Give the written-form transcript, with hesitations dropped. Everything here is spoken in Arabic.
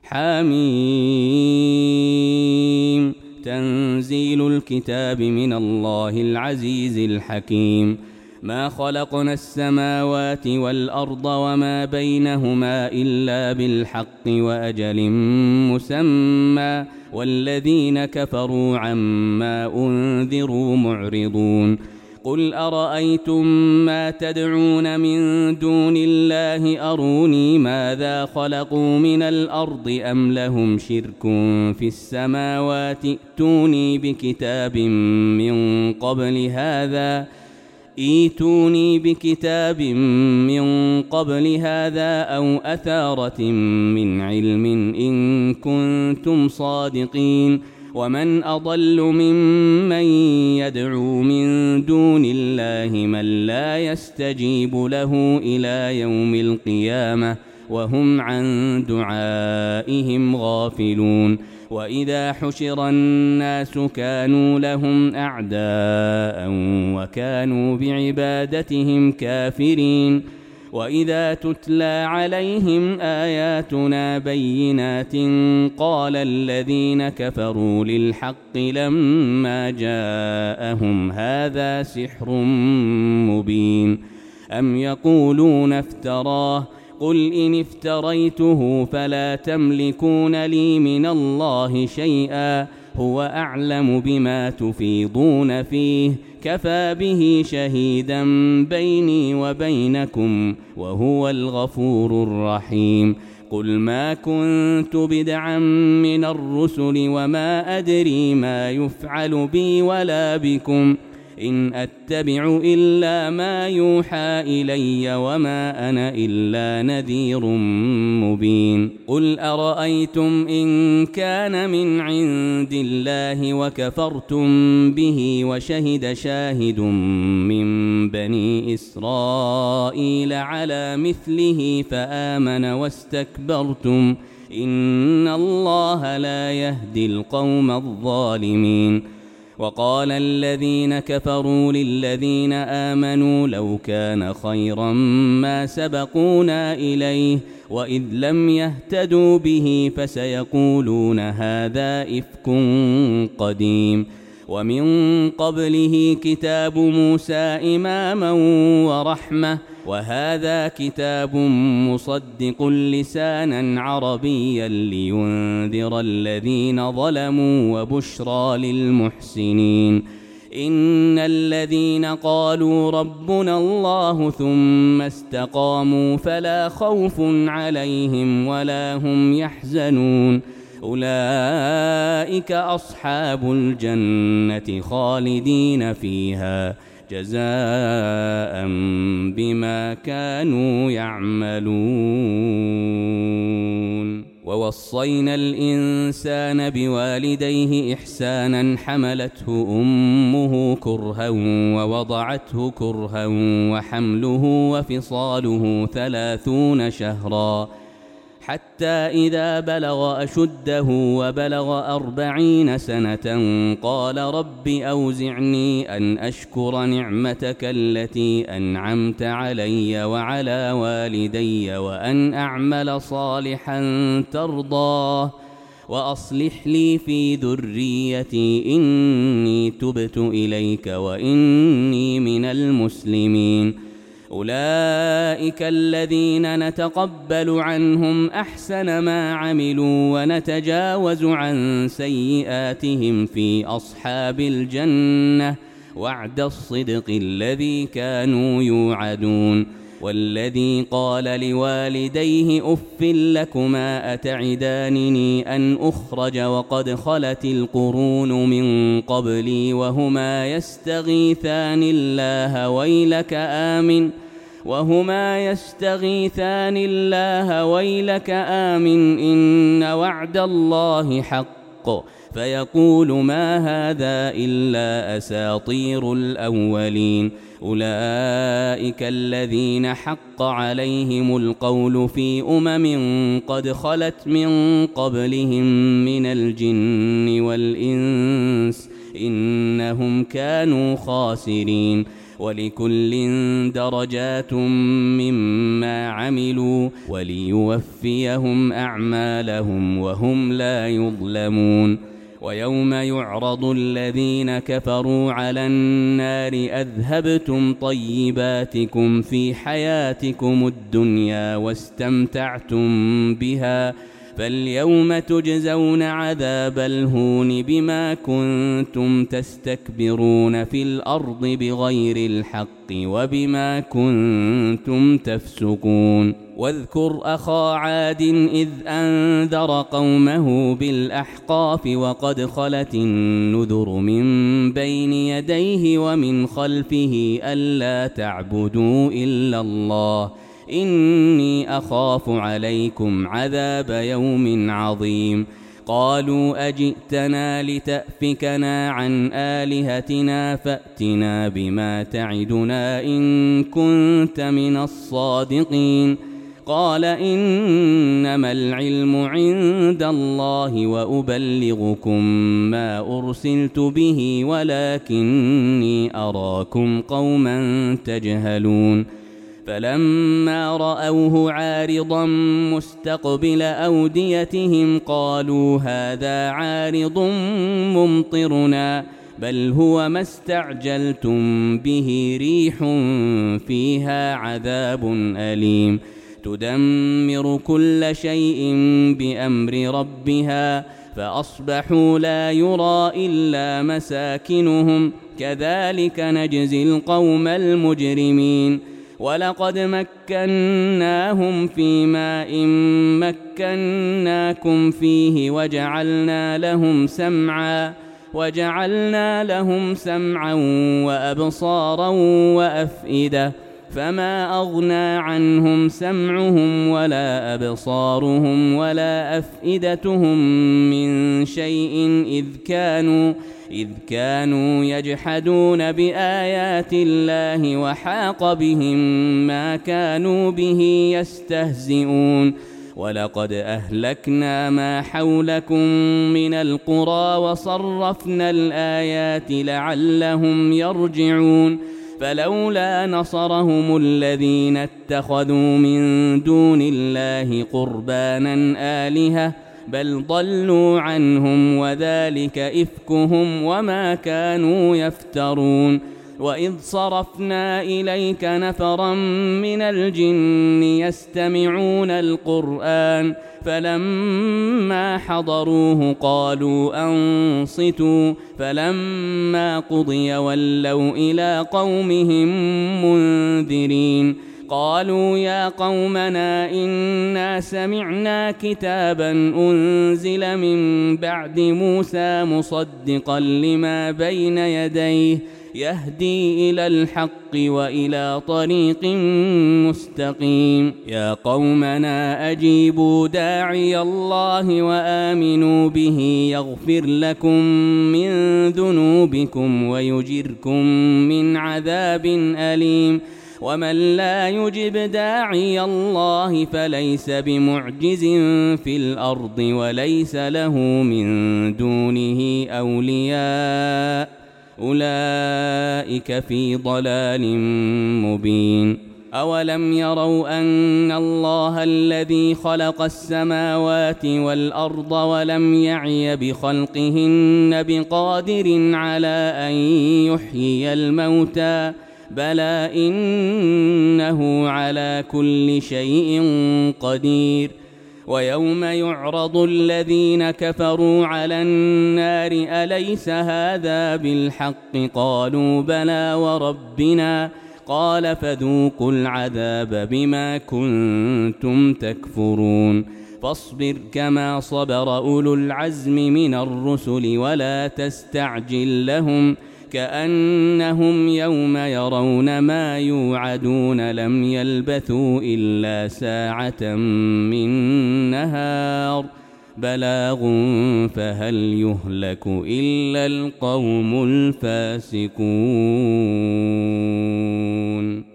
حميم تنزيل الكتاب من الله العزيز الحكيم. ما خلقنا السماوات والأرض وما بينهما إلا بالحق وأجل مسمى والذين كفروا عما أنذروا معرضون. قل أرأيتم ما تدعون من دون الله أروني ماذا خلقوا من الأرض أم لهم شرك في السماوات ائتوني بكتاب من قبل هذا أو أثارة من علم إن كنتم صادقين. ومن أضل ممن يدعو من دون الله من لا يستجيب له إلى يوم القيامة وهم عن دعائهم غافلون. وإذا حشر الناس كانوا لهم أعداء وكانوا بعبادتهم كافرين. وإذا تتلى عليهم آياتنا بينات قال الذين كفروا للحق لما جاءهم هذا سحر مبين. أم يقولون افتراه قل إن افتريته فلا تملكون لي من الله شيئا هو أعلم بما تفيضون فيه كفى به شهيدا بيني وبينكم وهو الغفور الرحيم. قل ما كنت بدعا من الرسل وما أدري ما يفعل بي ولا بكم إن أتبع إلا ما يوحى إلي وما أنا إلا نذير مبين. قل أرأيتم إن كان من عند الله وكفرتم به وشهد شاهد من بني إسرائيل على مثله فآمن واستكبرتم إن الله لا يهدي القوم الظالمين. وقال الذين كفروا للذين آمنوا لو كان خيرا ما سبقونا إليه وإذ لم يهتدوا به فسيقولون هذا إفك قديم. ومن قبله كتاب موسى إماما ورحمة وهذا كتاب مصدق لسانا عربيا لينذر الذين ظلموا وبشرى للمحسنين. إن الذين قالوا ربنا الله ثم استقاموا فلا خوف عليهم ولا هم يحزنون أولئك أصحاب الجنة خالدين فيها جزاء بما كانوا يعملون. ووصينا الإنسان بوالديه إحسانا حملته أمه كرها ووضعته كرها وحمله وفصاله 30 شهرا حتى إذا بلغ أشده وبلغ 40 سنة قال رب أوزعني أن أشكر نعمتك التي أنعمت علي وعلى والدي وأن أعمل صالحا ترضاه وأصلح لي في ذريتي إني تبت إليك وإني من المسلمين. أولئك الذين نتقبل عنهم أحسن ما عملوا ونتجاوز عن سيئاتهم في أصحاب الجنة وعد الصدق الذي كانوا يوعدون. والذي قال لوالديه أف لكما أتعدانني أن أخرج وقد خلت القرون من قبلي وهما يستغيثان الله ويلك آمن إن وعد الله حق فيقول ما هذا إلا أساطير الأولين. أولئك الذين حق عليهم القول في قد خلت من قبلهم من الجن والإنس إنهم كانوا خاسرين. ولكل درجات مما عملوا وليوفيهم أعمالهم وهم لا يظلمون. ويوم يعرض الذين كفروا على النار أذهبتم طيباتكم في حياتكم الدنيا واستمتعتم بها فاليوم تجزون عذاب الهون بما كنتم تستكبرون في الأرض بغير الحق وبما كنتم تفسقون. واذكر أخا عاد إذ أنذر قومه بالأحقاف وقد خلت النذر من بين يديه ومن خلفه ألا تعبدوا إلا الله إني أخاف عليكم عذاب يوم عظيم. قالوا أجئتنا لتأفكنا عن آلهتنا فأتنا بما تعدنا إن كنت من الصادقين. قال إنما العلم عند الله وأبلغكم ما أرسلت به ولكني أراكم قوما تجهلون. فلما رأوه عارضا مستقبل أوديتهم قالوا هذا عارض ممطرنا بل هو ما استعجلتم به ريح فيها عذاب أليم تدمر كل شيء بأمر ربها فأصبحوا لا يرى إلا مساكنهم كذلك نجزي القوم المجرمين. ولقد مكناهم في ماء مكناكم فيه وجعلنا لهم سمعا وأبصارا وأفئدة فما أغنى عنهم سمعهم ولا أبصارهم ولا أفئدتهم من شيء إذ كانوا يجحدون بآيات الله وحاق بهم ما كانوا به يستهزئون. ولقد أهلكنا ما حولكم من القرى وصرفنا الآيات لعلهم يرجعون. فلولا نصرهم الذين اتخذوا من دون الله قربانا آلهة بل ضلوا عنهم وذلك إفكهم وما كانوا يفترون. وإذ صرفنا إليك نفرا من الجن يستمعون القرآن فلما حضروه قالوا أنصتوا فلما قضي ولوا إلى قومهم منذرين. قالوا يا قومنا إنا سمعنا كتابا أنزل من بعد موسى مصدقا لما بين يديه يهدي إلى الحق وإلى طريق مستقيم. يا قومنا أجيبوا داعي الله وآمنوا به يغفر لكم من ذنوبكم ويجركم من عذاب أليم. ومن لا يجب داعي الله فليس بمعجز في الأرض وليس له من دونه أولياء أولئك في ضلال مبين. أولم يروا أن الله الذي خلق السماوات والأرض ولم يعي بخلقهن بقادر على أن يحيي الموتى بلى إنه على كل شيء قدير. ويوم يعرض الذين كفروا على النار أليس هذا بالحق قالوا بلى وربنا قال فذوقوا العذاب بما كنتم تكفرون. فاصبر كما صبر أولو العزم من الرسل ولا تستعجل لهم كأنهم يوم يرون ما يوعدون لم يلبثوا إلا ساعة من نهار بلاغ فهل يهلك إلا القوم الفاسقون.